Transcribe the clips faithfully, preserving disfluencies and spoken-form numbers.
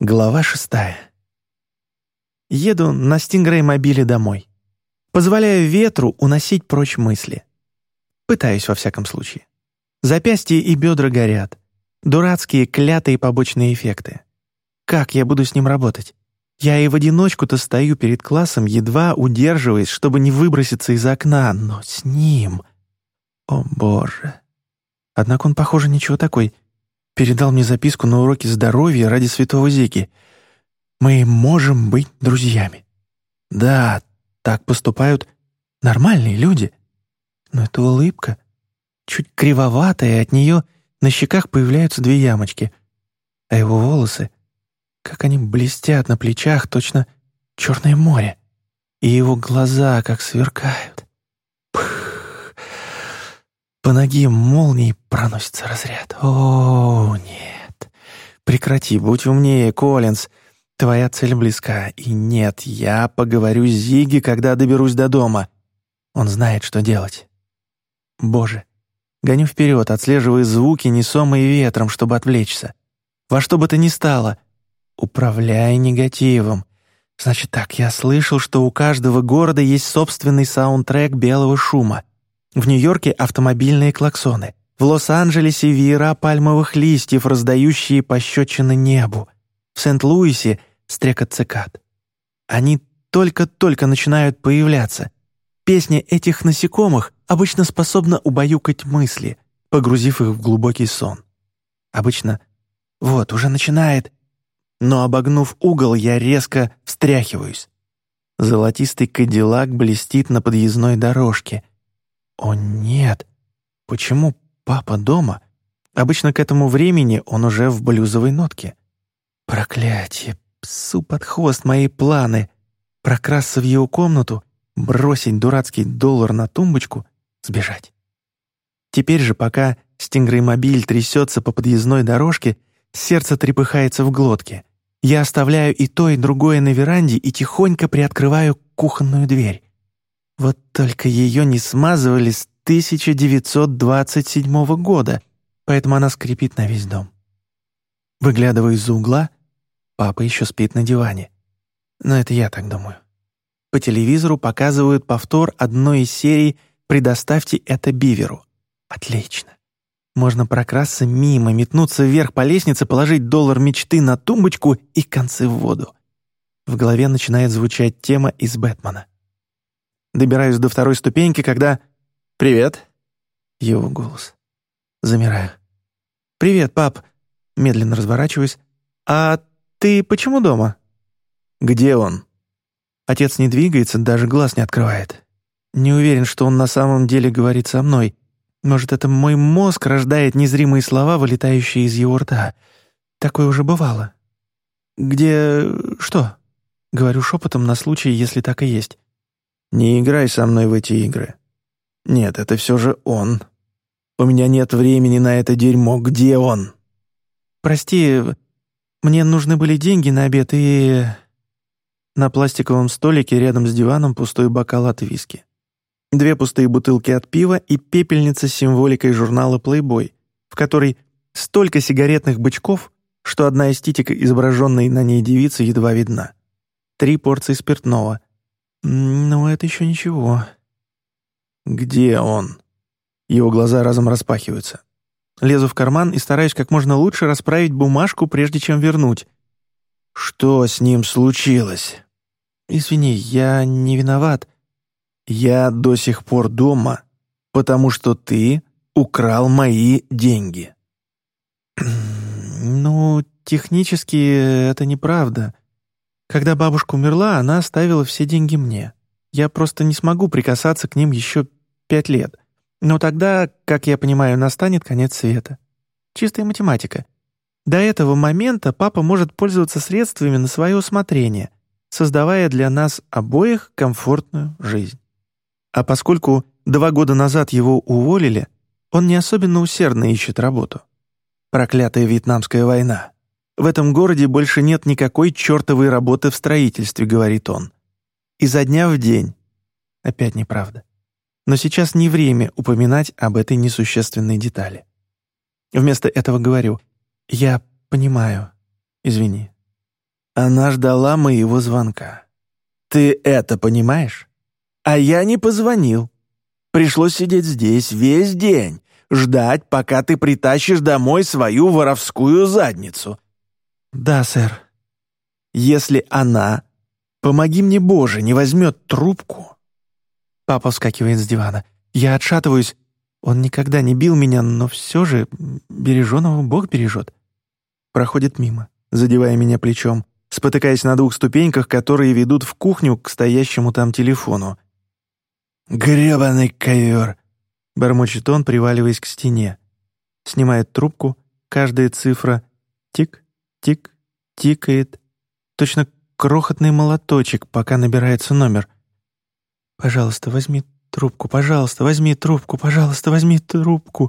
Глава шестая. Еду на Стингрей-мобиле домой. Позволяю ветру уносить прочь мысли. Пытаюсь, во всяком случае. Запястья и бедра горят. Дурацкие клятые побочные эффекты. Как я буду с ним работать? Я и в одиночку-то стою перед классом, едва удерживаясь, чтобы не выброситься из окна, но с ним... О, Боже! Однако он, похоже, ничего такой. Передал мне записку на уроке здоровья ради святого Зеки. Мы можем быть друзьями. Да, так поступают нормальные люди. Но эта улыбка чуть кривоватая, и от нее на щеках появляются две ямочки. А его волосы, как они блестят на плечах, точно Черное море. И его глаза как сверкают. Пх. По ноге молнией проносится разряд. О, нет. Прекрати, будь умнее, Коллинз. Твоя цель близка. И нет, я поговорю с Зигги, когда доберусь до дома. Он знает, что делать. Боже. Гоню вперед, отслеживая звуки, несомые ветром, чтобы отвлечься. Во что бы то ни стало. Управляй негативом. Значит так, я слышал, что у каждого города есть собственный саундтрек белого шума. В Нью-Йорке автомобильные клаксоны. В Лос-Анджелесе веера пальмовых листьев, раздающие пощечины небу. В Сент-Луисе стрекот цикад. Они только-только начинают появляться. Песня этих насекомых обычно способна убаюкать мысли, погрузив их в глубокий сон. Обычно «вот, уже начинает», но, обогнув угол, я резко встряхиваюсь. Золотистый кадиллак блестит на подъездной дорожке. О нет! Почему папа дома? Обычно к этому времени он уже в блюзовой нотке. Проклятие! Псу под хвост мои планы! Прокрасться в его комнату, бросить дурацкий доллар на тумбочку, сбежать. Теперь же, пока Стингрей-мобиль трясется по подъездной дорожке, сердце трепыхается в глотке. Я оставляю и то, и другое на веранде и тихонько приоткрываю кухонную дверь. Вот только ее не смазывали с тысяча девятьсот двадцать седьмого года, поэтому она скрипит на весь дом. Выглядываю из-за угла, папа еще спит на диване. Но это я так думаю. По телевизору показывают повтор одной из серий «Предоставьте это Биверу». Отлично. Можно прокрасться мимо, метнуться вверх по лестнице, положить доллар мечты на тумбочку и концы в воду. В голове начинает звучать тема из «Бэтмена». Добираюсь до второй ступеньки, когда... «Привет!» Его голос. Замираю. «Привет, пап!» Медленно разворачиваюсь. «А ты почему дома?» «Где он?» Отец не двигается, даже глаз не открывает. Не уверен, что он на самом деле говорит со мной. Может, это мой мозг рождает незримые слова, вылетающие из его рта. Такое уже бывало. «Где... что?» Говорю шепотом на случай, если так и есть. «Не играй со мной в эти игры. Нет, это все же он. У меня нет времени на это дерьмо. Где он?» «Прости, мне нужны были деньги на обед и...» На пластиковом столике рядом с диваном пустой бокал от виски. Две пустые бутылки от пива и пепельница с символикой журнала «Плейбой», в которой столько сигаретных бычков, что одна эстетика, изображенной на ней девицы, едва видна. Три порции спиртного. Ну, это еще ничего. «Где он?» Его глаза разом распахиваются. Лезу в карман и стараюсь как можно лучше расправить бумажку, прежде чем вернуть. «Что с ним случилось?» «Извини, я не виноват». «Я до сих пор дома, потому что ты украл мои деньги». «Ну, технически это неправда. Когда бабушка умерла, она оставила все деньги мне. Я просто не смогу прикасаться к ним еще пять лет. Но тогда, как я понимаю, настанет конец света. Чистая математика. До этого момента папа может пользоваться средствами на свое усмотрение, создавая для нас обоих комфортную жизнь. А поскольку два года назад его уволили, он не особенно усердно ищет работу. Проклятая Вьетнамская война. В этом городе больше нет никакой чертовой работы в строительстве, говорит он. Изо дня в день. Опять неправда. Но сейчас не время упоминать об этой несущественной детали. Вместо этого говорю: «Я понимаю. Извини». Она ждала моего звонка. Ты это понимаешь? А я не позвонил. Пришлось сидеть здесь весь день, ждать, пока ты притащишь домой свою воровскую задницу. Да, сэр. Если она, помоги мне, Боже, не возьмет трубку. Папа вскакивает с дивана. Я отшатываюсь. Он никогда не бил меня, но все же береженого Бог бережет. Проходит мимо, задевая меня плечом, спотыкаясь на двух ступеньках, которые ведут в кухню к стоящему там телефону. «Гребаный ковер!» — бормочет он, приваливаясь к стене. Снимает трубку, каждая цифра тик-тик, тикает. Точно крохотный молоточек, пока набирается номер. «Пожалуйста, возьми трубку, пожалуйста, возьми трубку, пожалуйста, возьми трубку».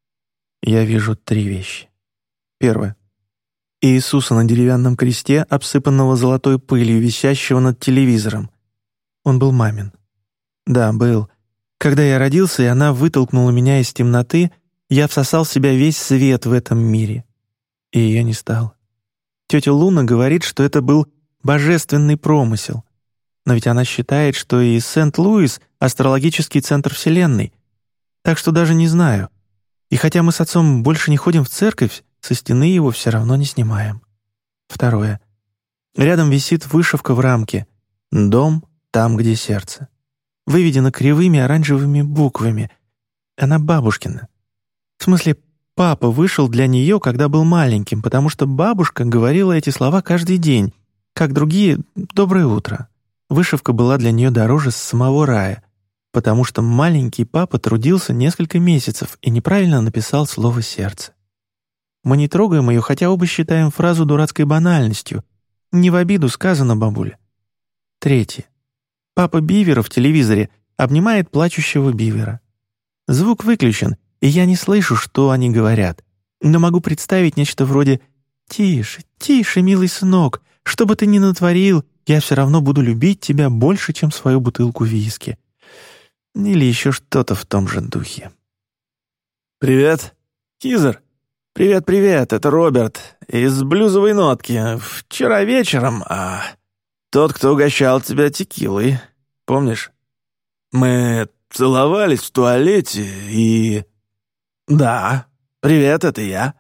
Я вижу три вещи. Первое. Иисуса на деревянном кресте, обсыпанного золотой пылью, висящего над телевизором. Он был мамин. Да, был. Когда я родился, и она вытолкнула меня из темноты, я всосал в себя весь свет в этом мире. И ее не стало. Тетя Луна говорит, что это был божественный промысел. Но ведь она считает, что и Сент-Луис — астрологический центр Вселенной. Так что даже не знаю. И хотя мы с отцом больше не ходим в церковь, со стены его все равно не снимаем. Второе. Рядом висит вышивка в рамке «Дом там, где сердце». Выведена кривыми оранжевыми буквами. Она бабушкина. В смысле, папа вышел для нее, когда был маленьким, потому что бабушка говорила эти слова каждый день, как другие «доброе утро». Вышивка была для нее дороже самого рая, потому что маленький папа трудился несколько месяцев и неправильно написал слово «сердце». Мы не трогаем ее, хотя оба считаем фразу дурацкой банальностью. Не в обиду сказано, бабуля. Третье. Папа Бивера в телевизоре обнимает плачущего Бивера. Звук выключен, и я не слышу, что они говорят, но могу представить нечто вроде «Тише, тише, милый сынок, что бы ты ни натворил, я все равно буду любить тебя больше, чем свою бутылку виски». Или еще что-то в том же духе. «Привет, Кизер. Привет-привет, это Роберт из блюзовой нотки. Вчера вечером, а тот, кто угощал тебя текилой, помнишь? Мы целовались в туалете и... Да, привет, это я».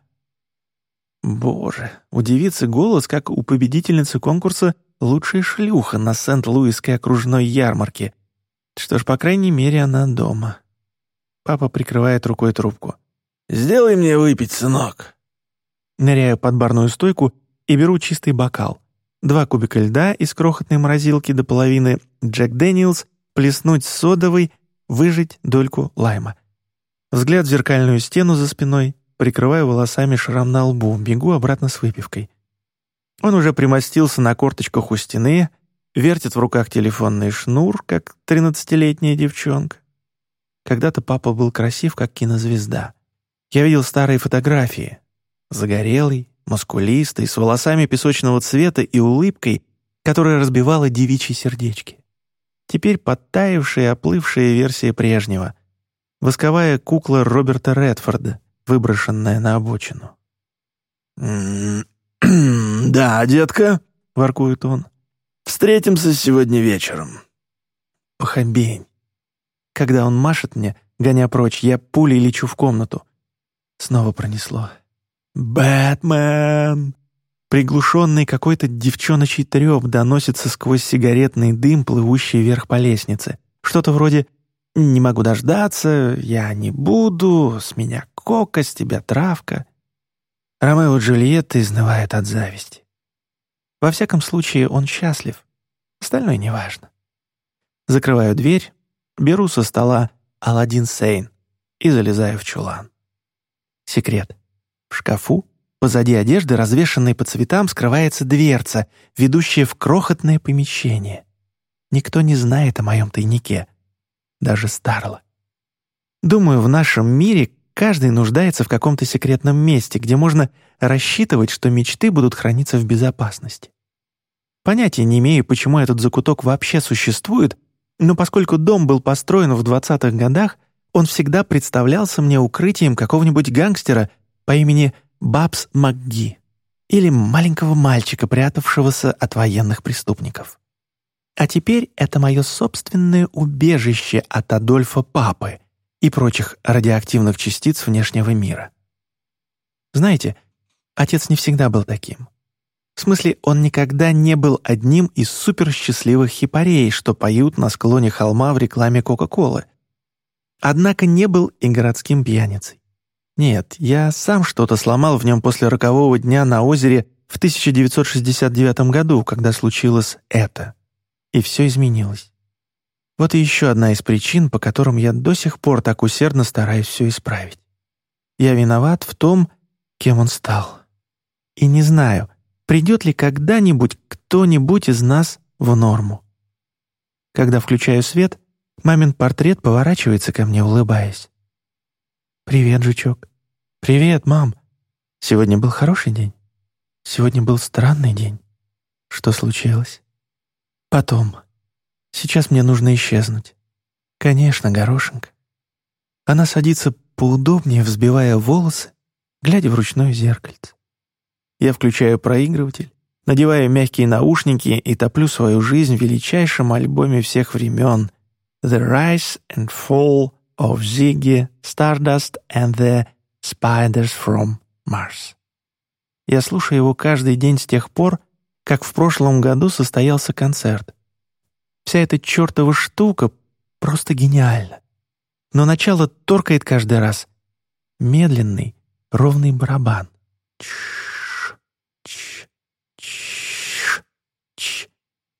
Боже, у девицы голос, как у победительницы конкурса «Лучшая шлюха» на Сент-Луисской окружной ярмарке. Что ж, по крайней мере, она дома. Папа прикрывает рукой трубку. «Сделай мне выпить, сынок». Ныряю под барную стойку и беру чистый бокал. Два кубика льда из крохотной морозилки до половины Джек Дэниелс, плеснуть содовой, выжать дольку лайма. Взгляд в зеркальную стену за спиной, прикрываю волосами шрам на лбу, бегу обратно с выпивкой. Он уже примостился на корточках у стены, вертит в руках телефонный шнур, как тринадцатилетняя девчонка. Когда-то папа был красив, как кинозвезда. Я видел старые фотографии. Загорелый, мускулистый, с волосами песочного цвета и улыбкой, которая разбивала девичьи сердечки. Теперь подтаявшая и оплывшая версия прежнего. Восковая кукла Роберта Редфорда, выброшенная на обочину. «Да, детка», — воркует он, — «встретимся сегодня вечером». Похабень. Когда он машет мне, гоня прочь, я пулей лечу в комнату. Снова пронесло. «Бэтмен!» Приглушенный какой-то девчоночий трёп доносится сквозь сигаретный дым, плывущий вверх по лестнице. Что-то вроде «не могу дождаться», «я не буду», «с меня кока, с тебя травка». Ромео и Джульетта изнывает от зависти. Во всяком случае, он счастлив. Остальное неважно. Закрываю дверь, беру со стола «Аладдин Сейн» и залезаю в чулан. Секрет. В шкафу, позади одежды, развешанной по цветам, скрывается дверца, ведущая в крохотное помещение. Никто не знает о моем тайнике. Даже Старла. Думаю, в нашем мире каждый нуждается в каком-то секретном месте, где можно рассчитывать, что мечты будут храниться в безопасности. Понятия не имею, почему этот закуток вообще существует, но поскольку дом был построен в двадцатых годах, он всегда представлялся мне укрытием какого-нибудь гангстера по имени Бабс МакГи. или маленького мальчика, прятавшегося от военных преступников. А теперь это мое собственное убежище от Адольфа Папы и прочих радиоактивных частиц внешнего мира. Знаете, отец не всегда был таким. В смысле, он никогда не был одним из суперсчастливых хипарей, что поют на склоне холма в рекламе Кока-Колы. Однако не был и городским пьяницей. Нет, я сам что-то сломал в нем после рокового дня на озере в тысяча девятьсот шестьдесят девятом году, когда случилось это. И все изменилось. Вот и еще одна из причин, по которым я до сих пор так усердно стараюсь все исправить. Я виноват в том, кем он стал. И не знаю, придет ли когда-нибудь кто-нибудь из нас в норму. Когда включаю свет, мамин портрет поворачивается ко мне, улыбаясь. «Привет, жучок». «Привет, мам. Сегодня был хороший день? Сегодня был странный день. Что случилось?» «Потом. Сейчас мне нужно исчезнуть». «Конечно, горошинка». Она садится поудобнее, взбивая волосы, глядя в ручное зеркальце. Я включаю проигрыватель, надеваю мягкие наушники и топлю свою жизнь в величайшем альбоме всех времен «The Rise and Fall of Ziggy Stardust and the Spiders from Mars». Я слушаю его каждый день с тех пор, как в прошлом году состоялся концерт. Вся эта чертова штука просто гениальна. Но начало торкает каждый раз. Медленный, ровный барабан. Чш, чш, чш, чш.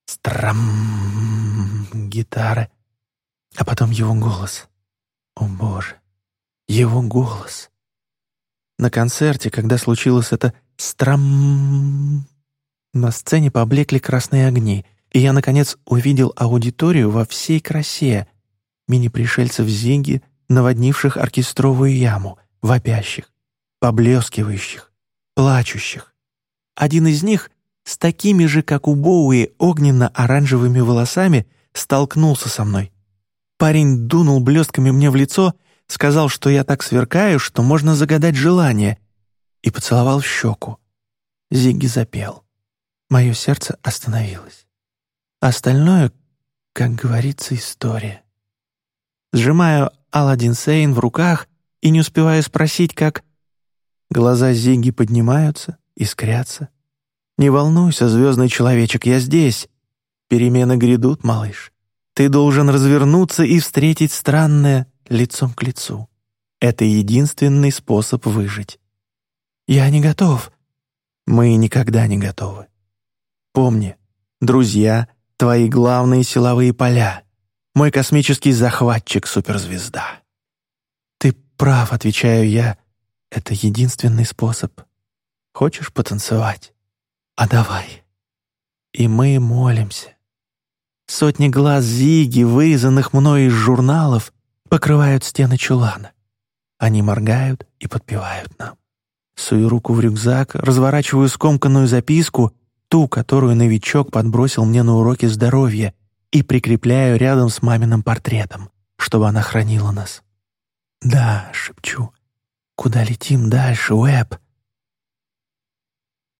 Страм, гитара. А потом его голос. О, Боже, его голос. На концерте, когда случилось это «страм», на сцене поблекли красные огни, и я, наконец, увидел аудиторию во всей красе, мини-пришельцев Зигги, наводнивших оркестровую яму, вопящих, поблескивающих, плачущих. Один из них, с такими же, как у Боуи, огненно-оранжевыми волосами, столкнулся со мной. Парень дунул блестками мне в лицо, сказал, что я так сверкаю, что можно загадать желание, и поцеловал в щеку. Зигги запел. Мое сердце остановилось. Остальное, как говорится, история. Сжимаю Аладдин Сейн в руках и не успеваю спросить, как... Глаза Зигги поднимаются, искрятся. «Не волнуйся, звездный человечек, я здесь. Перемены грядут, малыш. Ты должен развернуться и встретить странное лицом к лицу. Это единственный способ выжить». «Я не готов». «Мы никогда не готовы. Помни, друзья — твои главные силовые поля. Мой космический захватчик-суперзвезда». «Ты прав», — отвечаю я. «Это единственный способ. Хочешь потанцевать? А давай». И мы молимся. Сотни глаз Зигги, вырезанных мной из журналов, покрывают стены чулана. Они моргают и подпевают нам. Сую руку в рюкзак, разворачиваю скомканную записку, ту, которую новичок подбросил мне на уроке здоровья, и прикрепляю рядом с маминым портретом, чтобы она хранила нас. «Да», — шепчу, — «куда летим дальше, Уэб?»